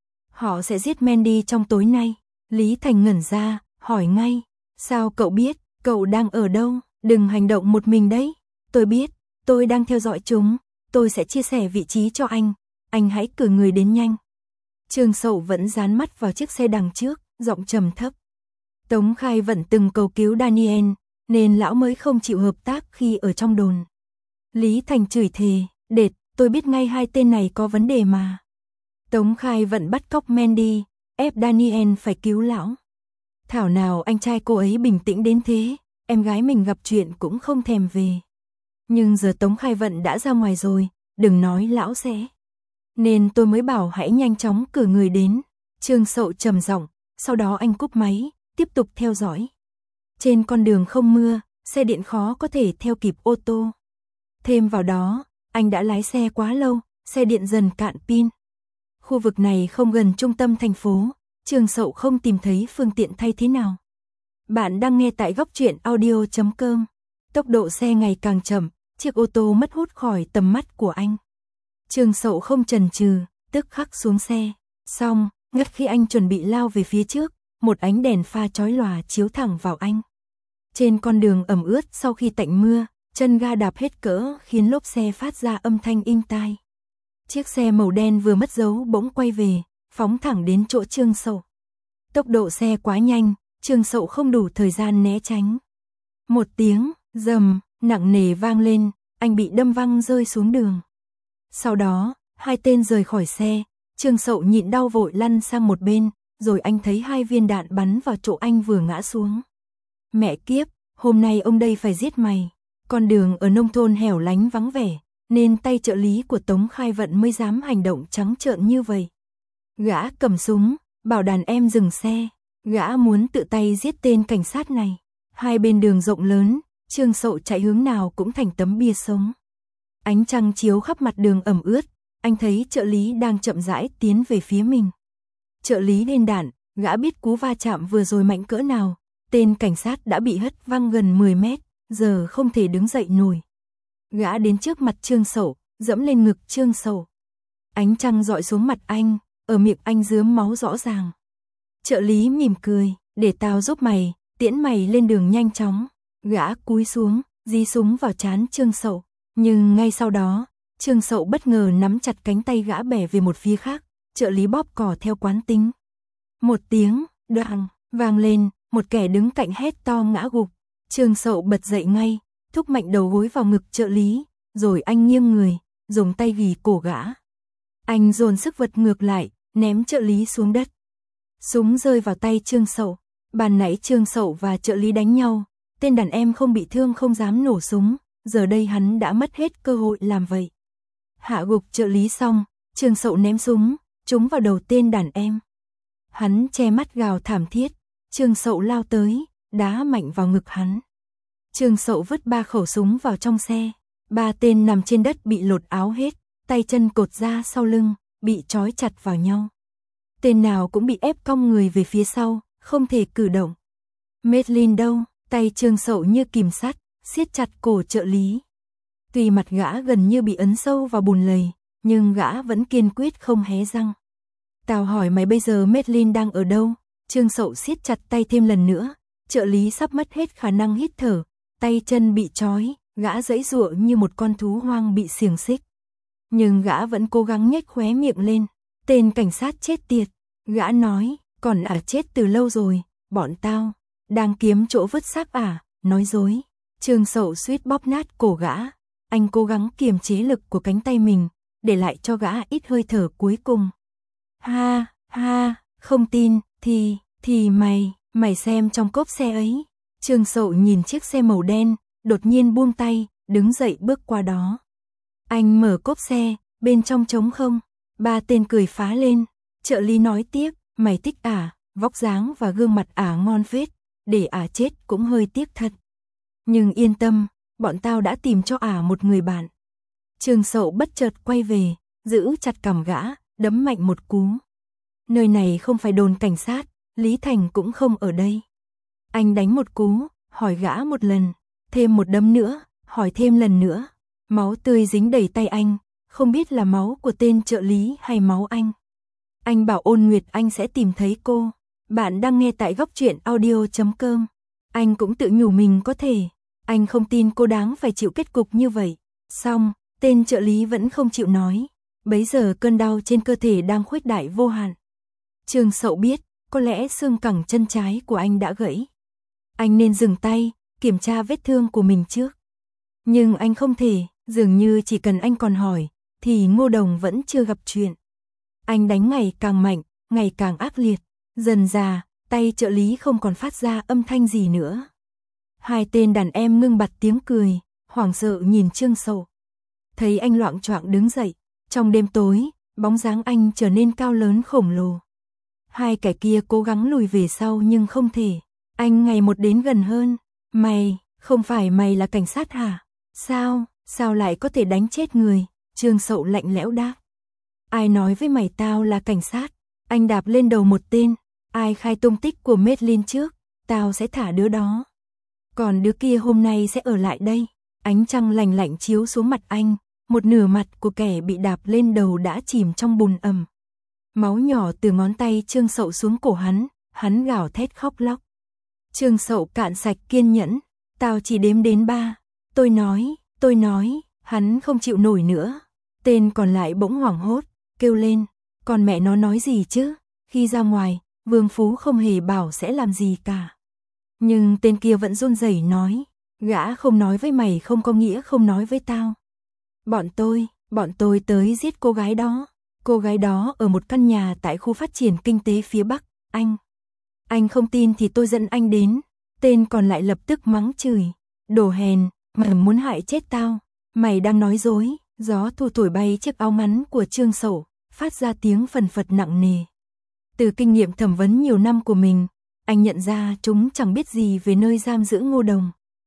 Họ sẽ giết Mandy trong tối nay. Lý Thành ngẩn ra, hỏi ngay, sao cậu biết, cậu đang ở đâu, đừng hành động một mình đấy. Tôi biết, tôi đang theo dõi chúng, tôi sẽ chia sẻ vị trí cho anh, anh hãy cử người đến nhanh. Trương Sậu vẫn dán mắt vào chiếc xe đằng trước, giọng trầm thấp. Tống Khai Vận từng cầu cứu Daniel, nên lão mới không chịu hợp tác khi ở trong đồn. Lý Thành chửi thề, đệt, tôi biết ngay hai tên này có vấn đề mà. Tống Khai Vận bắt cóc Mandy, ép Daniel phải cứu lão. Thảo nào anh trai cô ấy bình tĩnh đến thế, em gái mình gặp chuyện cũng không thèm về. Nhưng giờ Tống Khai Vận đã ra ngoài rồi, đừng nói lão sẽ. Nên tôi mới bảo hãy nhanh chóng cử người đến. Trương Sậu trầm giọng, sau đó anh cúp máy, tiếp tục theo dõi. Trên con đường không mưa, xe điện khó có thể theo kịp ô tô. Thêm vào đó, anh đã lái xe quá lâu, xe điện dần cạn pin. Khu vực này không gần trung tâm thành phố, Trương Sậu không tìm thấy phương tiện thay thế nào. Bạn đang nghe tại góc truyện audio chấm com. Tốc độ xe ngày càng chậm, chiếc ô tô mất hút khỏi tầm mắt của anh. Trương Sậu không chần chừ, tức khắc xuống xe. Xong, ngất khi anh chuẩn bị lao về phía trước, một ánh đèn pha chói lòa chiếu thẳng vào anh. Trên con đường ẩm ướt sau khi tạnh mưa, chân ga đạp hết cỡ khiến lốp xe phát ra âm thanh inh tai. Chiếc xe màu đen vừa mất dấu bỗng quay về, phóng thẳng đến chỗ Trương Sậu. Tốc độ xe quá nhanh, Trương Sậu không đủ thời gian né tránh. Một tiếng rầm nặng nề vang lên, anh bị đâm văng rơi xuống đường. Sau đó, hai tên rời khỏi xe, Trương Sậu nhịn đau vội lăn sang một bên, rồi anh thấy hai viên đạn bắn vào chỗ anh vừa ngã xuống. Mẹ kiếp, hôm nay ông đây phải giết mày. Con đường ở nông thôn hẻo lánh vắng vẻ, nên tay trợ lý của Tống Khai Vận mới dám hành động trắng trợn như vậy. Gã cầm súng, bảo đàn em dừng xe, gã muốn tự tay giết tên cảnh sát này. Hai bên đường rộng lớn, Trương Sậu chạy hướng nào cũng thành tấm bia sống. Ánh trăng chiếu khắp mặt đường ẩm ướt, anh thấy trợ lý đang chậm rãi tiến về phía mình. Trợ lý lên đạn, gã biết cú va chạm vừa rồi mạnh cỡ nào, tên cảnh sát đã bị hất văng gần mười mét, giờ không thể đứng dậy nổi. Gã đến trước mặt Trương Sậu, dẫm lên ngực Trương Sậu. Ánh trăng dọi xuống mặt anh, ở miệng anh rướm máu rõ ràng. Trợ lý mỉm cười, để tao giúp mày, tiễn mày lên đường nhanh chóng. Gã cúi xuống, dí súng vào trán Trương Sậu, nhưng ngay sau đó, Trương Sậu bất ngờ nắm chặt cánh tay gã bẻ về một phía khác, trợ lý bóp cò theo quán tính. Một tiếng đoàng vang lên, một kẻ đứng cạnh hét to ngã gục. Trương Sậu bật dậy ngay, thúc mạnh đầu gối vào ngực trợ lý, rồi anh nghiêng người, dùng tay ghì cổ gã. Anh dồn sức vật ngược lại, ném trợ lý xuống đất. Súng rơi vào tay Trương Sậu. Ban nãy Trương Sậu và trợ lý đánh nhau, tên đàn em không bị thương không dám nổ súng, giờ đây hắn đã mất hết cơ hội làm vậy. Hạ gục trợ lý xong, Trương Sậu ném súng, trúng vào đầu tên đàn em. Hắn che mắt gào thảm thiết, Trương Sậu lao tới, đá mạnh vào ngực hắn. Trương Sậu vứt ba khẩu súng vào trong xe, ba tên nằm trên đất bị lột áo hết, tay chân cột ra sau lưng, bị trói chặt vào nhau. Tên nào cũng bị ép cong người về phía sau, không thể cử động. Medlin đâu? Tay Trương Sậu như kìm sắt, siết chặt cổ trợ lý. Tuy mặt gã gần như bị ấn sâu vào bùn lầy, nhưng gã vẫn kiên quyết không hé răng. Tao hỏi mày bây giờ Medlin đang ở đâu? Trương Sậu siết chặt tay thêm lần nữa, trợ lý sắp mất hết khả năng hít thở, tay chân bị trói, gã giãy giụa như một con thú hoang bị xiềng xích. Nhưng gã vẫn cố gắng nhếch khóe miệng lên. Tên cảnh sát chết tiệt, gã nói, còn ả chết từ lâu rồi, bọn tao đang kiếm chỗ vứt xác ả, nói dối. Trương Sậu suýt bóp nát cổ gã, anh cố gắng kiềm chế lực của cánh tay mình, để lại cho gã ít hơi thở cuối cùng. Ha, ha, không tin, thì, thì mày, mày xem trong cốp xe ấy. Trương Sậu nhìn chiếc xe màu đen, đột nhiên buông tay, đứng dậy bước qua đó. Anh mở cốp xe, bên trong trống không. Ba tên cười phá lên, trợ lý nói tiếp, mày thích ả, vóc dáng và gương mặt ả ngon phết, để ả chết cũng hơi tiếc thật. Nhưng yên tâm, bọn tao đã tìm cho ả một người bạn. Trương Sậu bất chợt quay về, giữ chặt cằm gã, đấm mạnh một cú. Nơi này không phải đồn cảnh sát, Lý Thành cũng không ở đây. Anh đánh một cú, hỏi gã một lần, thêm một đấm nữa, hỏi thêm lần nữa. Máu tươi dính đầy tay anh, không biết là máu của tên trợ lý hay máu anh. Anh bảo Ôn Nguyệt anh sẽ tìm thấy cô. Bạn đang nghe tại góc truyện audio chấm com. Anh cũng tự nhủ mình có thể. Anh không tin cô đáng phải chịu kết cục như vậy. Xong, tên trợ lý vẫn không chịu nói. Bấy giờ cơn đau trên cơ thể đang khuếch đại vô hạn. Trương Sậu biết, có lẽ xương cẳng chân trái của anh đã gãy. Anh nên dừng tay, kiểm tra vết thương của mình trước. Nhưng anh không thể, dường như chỉ cần anh còn hỏi, thì Ngô Đồng vẫn chưa gặp chuyện. Anh đánh ngày càng mạnh, ngày càng ác liệt. Dần dà, tay trợ lý không còn phát ra âm thanh gì nữa. Hai tên đàn em ngưng bặt tiếng cười, hoảng sợ nhìn Trương Sậu. Thấy anh loạng choạng đứng dậy, trong đêm tối, bóng dáng anh trở nên cao lớn khổng lồ. Hai kẻ kia cố gắng lùi về sau nhưng không thể. Anh ngày một đến gần hơn. Mày, không phải mày là cảnh sát hả? Sao, sao lại có thể đánh chết người? Trương Sậu lạnh lẽo đáp. Ai nói với mày tao là cảnh sát? Anh đạp lên đầu một tên. Ai khai tung tích của Medlin trước, tao sẽ thả đứa đó. Còn đứa kia hôm nay sẽ ở lại đây. Ánh trăng lành lạnh chiếu xuống mặt anh. Một nửa mặt của kẻ bị đạp lên đầu đã chìm trong bùn ẩm. Máu nhỏ từ ngón tay Trương Sậu xuống cổ hắn, hắn gào thét khóc lóc. Trương Sậu cạn sạch kiên nhẫn. Tao chỉ đếm đến ba. Tôi nói, tôi nói, hắn không chịu nổi nữa. Tên còn lại bỗng hoảng hốt, kêu lên, còn mẹ nó nói gì chứ, khi ra ngoài, Vương Phú không hề bảo sẽ làm gì cả. Nhưng tên kia vẫn run rẩy nói, gã không nói với mày không có nghĩa không nói với tao. Bọn tôi, bọn tôi tới giết cô gái đó. Cô gái đó ở một căn nhà tại khu phát triển kinh tế phía Bắc, anh. Anh không tin thì tôi dẫn anh đến. Tên còn lại lập tức mắng chửi, đồ hèn, mày muốn hại chết tao. Mày đang nói dối. Gió thu thổi bay chiếc áo ngắn của Trương Sậu, phát ra tiếng phần phật nặng nề. Từ kinh nghiệm thẩm vấn nhiều năm của mình, anh nhận ra chúng chẳng biết gì về nơi giam giữ Ngô Đồng.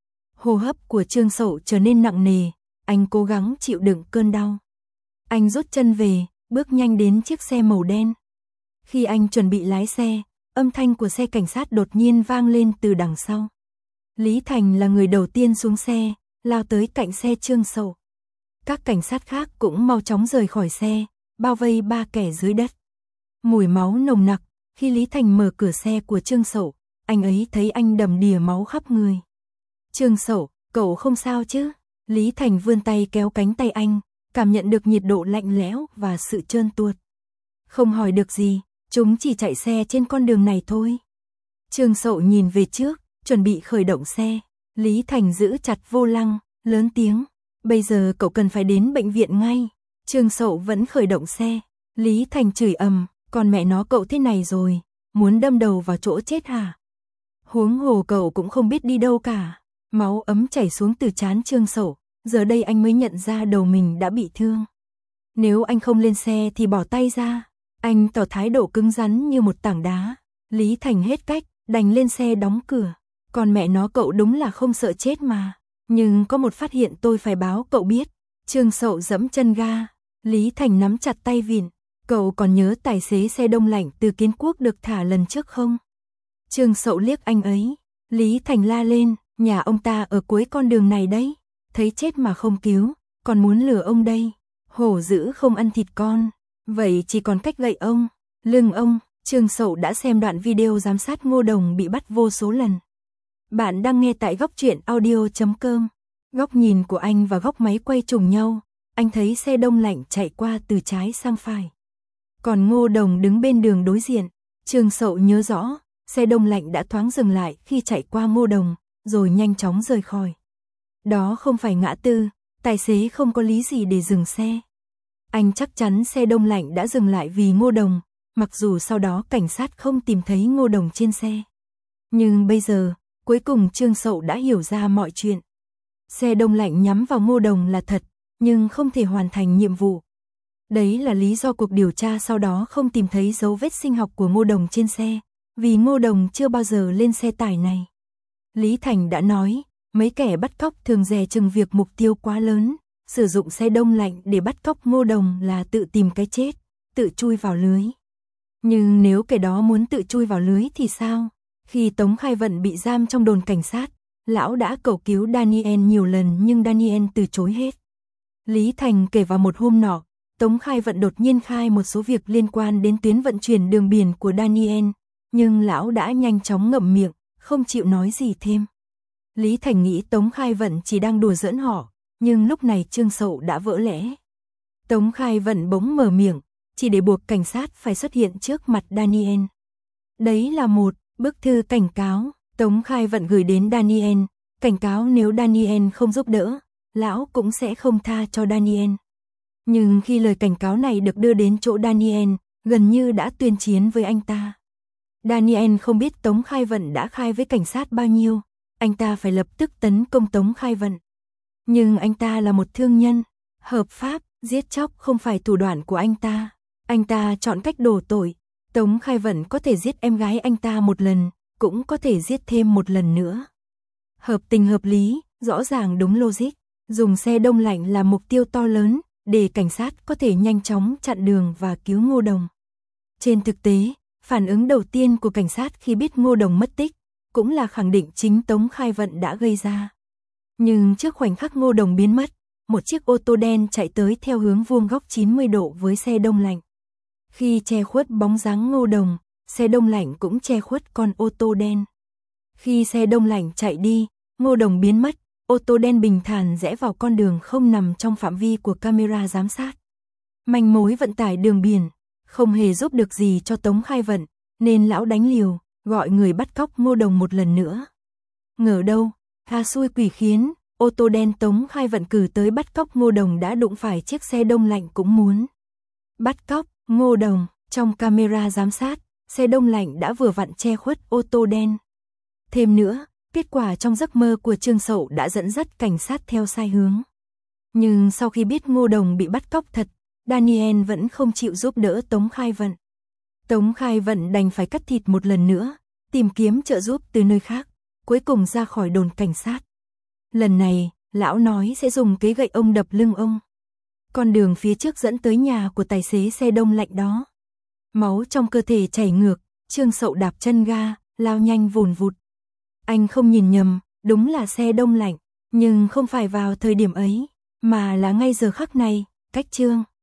Hô hấp của Trương Sậu trở nên nặng nề, anh cố gắng chịu đựng cơn đau. Anh rút chân về, bước nhanh đến chiếc xe màu đen. Khi anh chuẩn bị lái xe, âm thanh của xe cảnh sát đột nhiên vang lên từ đằng sau. Lý Thành là người đầu tiên xuống xe, lao tới cạnh xe Trương Sậu. Các cảnh sát khác cũng mau chóng rời khỏi xe, bao vây ba kẻ dưới đất. Mùi máu nồng nặc, khi Lý Thành mở cửa xe của Trương Sậu, anh ấy thấy anh đầm đìa máu khắp người. Trương Sậu, cậu không sao chứ? Lý Thành vươn tay kéo cánh tay anh, cảm nhận được nhiệt độ lạnh lẽo và sự trơn tuột. Không hỏi được gì, chúng chỉ chạy xe trên con đường này thôi. Trương Sậu nhìn về trước, chuẩn bị khởi động xe. Lý Thành giữ chặt vô lăng, lớn tiếng. Bây giờ cậu cần phải đến bệnh viện ngay. Trương Sậu vẫn khởi động xe. Lý Thành chửi ầm, còn mẹ nó cậu thế này rồi, muốn đâm đầu vào chỗ chết hả? Huống hồ cậu cũng không biết đi đâu cả. Máu ấm chảy xuống từ trán Trương Sậu, giờ đây anh mới nhận ra đầu mình đã bị thương. Nếu anh không lên xe thì bỏ tay ra. Anh tỏ thái độ cứng rắn như một tảng đá. Lý Thành hết cách, đành lên xe đóng cửa. Còn mẹ nó cậu đúng là không sợ chết mà. Nhưng có một phát hiện tôi phải báo cậu biết. Trương Sậu giẫm chân ga. Lý Thành nắm chặt tay vịn. Cậu còn nhớ tài xế xe đông lạnh từ Kiến Quốc được thả lần trước không? Trương Sậu liếc anh ấy. Lý Thành la lên, nhà ông ta ở cuối con đường này đấy. Thấy chết mà không cứu, còn muốn lừa ông đây. Hổ dữ không ăn thịt con. Vậy chỉ còn cách gậy ông, lưng ông. Trương Sậu đã xem đoạn video giám sát Ngô Đồng bị bắt vô số lần. Bạn đang nghe tại góc truyện audio chấm com. Góc nhìn của anh và góc máy quay trùng nhau. Anh thấy xe đông lạnh chạy qua từ trái sang phải. Còn Ngô Đồng đứng bên đường đối diện. Trương Sậu nhớ rõ, xe đông lạnh đã thoáng dừng lại khi chạy qua Ngô Đồng, rồi nhanh chóng rời khỏi. Đó không phải ngã tư, tài xế không có lý gì để dừng xe. Anh chắc chắn xe đông lạnh đã dừng lại vì Ngô Đồng, mặc dù sau đó cảnh sát không tìm thấy Ngô Đồng trên xe. Nhưng bây giờ, cuối cùng Trương Sậu đã hiểu ra mọi chuyện. Xe đông lạnh nhắm vào Ngô Đồng là thật, nhưng không thể hoàn thành nhiệm vụ. Đấy là lý do cuộc điều tra sau đó không tìm thấy dấu vết sinh học của Ngô Đồng trên xe, vì Ngô Đồng chưa bao giờ lên xe tải này. Lý Thành đã nói, mấy kẻ bắt cóc thường dè chừng việc mục tiêu quá lớn, sử dụng xe đông lạnh để bắt cóc Ngô Đồng là tự tìm cái chết, tự chui vào lưới. Nhưng nếu kẻ đó muốn tự chui vào lưới thì sao? Khi Tống Khai Vận bị giam trong đồn cảnh sát, lão đã cầu cứu Daniel nhiều lần nhưng Daniel từ chối hết. Lý Thành kể vào một hôm nọ, Tống Khai Vận đột nhiên khai một số việc liên quan đến tuyến vận chuyển đường biển của Daniel, nhưng lão đã nhanh chóng ngậm miệng, không chịu nói gì thêm. Lý Thành nghĩ Tống Khai Vận chỉ đang đùa giỡn họ, nhưng lúc này Trương Sậu đã vỡ lẽ. Tống Khai Vận bỗng mở miệng, chỉ để buộc cảnh sát phải xuất hiện trước mặt Daniel. Đấy là một bức thư cảnh cáo, Tống Khai Vận gửi đến Daniel, cảnh cáo nếu Daniel không giúp đỡ, lão cũng sẽ không tha cho Daniel. Nhưng khi lời cảnh cáo này được đưa đến chỗ Daniel, gần như đã tuyên chiến với anh ta. Daniel không biết Tống Khai Vận đã khai với cảnh sát bao nhiêu, anh ta phải lập tức tấn công Tống Khai Vận. Nhưng anh ta là một thương nhân, hợp pháp, giết chóc không phải thủ đoạn của anh ta. Anh ta chọn cách đổ tội. Tống Khai Vận có thể giết em gái anh ta một lần, cũng có thể giết thêm một lần nữa. Hợp tình hợp lý, rõ ràng đúng logic. Dùng xe đông lạnh là mục tiêu to lớn, để cảnh sát có thể nhanh chóng chặn đường và cứu Ngô Đồng. Trên thực tế, phản ứng đầu tiên của cảnh sát khi biết Ngô Đồng mất tích, cũng là khẳng định chính Tống Khai Vận đã gây ra. Nhưng trước khoảnh khắc Ngô Đồng biến mất, một chiếc ô tô đen chạy tới theo hướng vuông góc chín mươi độ với xe đông lạnh. Khi che khuất bóng dáng Ngô Đồng, xe đông lạnh cũng che khuất con ô tô đen. Khi xe đông lạnh chạy đi, Ngô Đồng biến mất, ô tô đen bình thản rẽ vào con đường không nằm trong phạm vi của camera giám sát. Manh mối vận tải đường biển, không hề giúp được gì cho Tống Khai Vận, nên lão đánh liều, gọi người bắt cóc Ngô Đồng một lần nữa. Ngờ đâu, tha xui quỷ khiến, ô tô đen Tống Khai Vận cử tới bắt cóc Ngô Đồng đã đụng phải chiếc xe đông lạnh cũng muốn bắt cóc Ngô Đồng. Trong camera giám sát, xe đông lạnh đã vừa vặn che khuất ô tô đen. Thêm nữa, kết quả trong giấc mơ của Trương Sậu đã dẫn dắt cảnh sát theo sai hướng. Nhưng sau khi biết Ngô Đồng bị bắt cóc thật, Daniel vẫn không chịu giúp đỡ Tống Khai Vận. Tống Khai Vận đành phải cắt thịt một lần nữa, tìm kiếm trợ giúp từ nơi khác, cuối cùng ra khỏi đồn cảnh sát. Lần này, lão nói sẽ dùng cái gậy ông đập lưng ông. Con đường phía trước dẫn tới nhà của tài xế xe đông lạnh đó. Máu trong cơ thể chảy ngược, Trương Sậu đạp chân ga, lao nhanh vùn vụt. Anh không nhìn nhầm, đúng là xe đông lạnh, nhưng không phải vào thời điểm ấy, mà là ngay giờ khắc này, cách Trương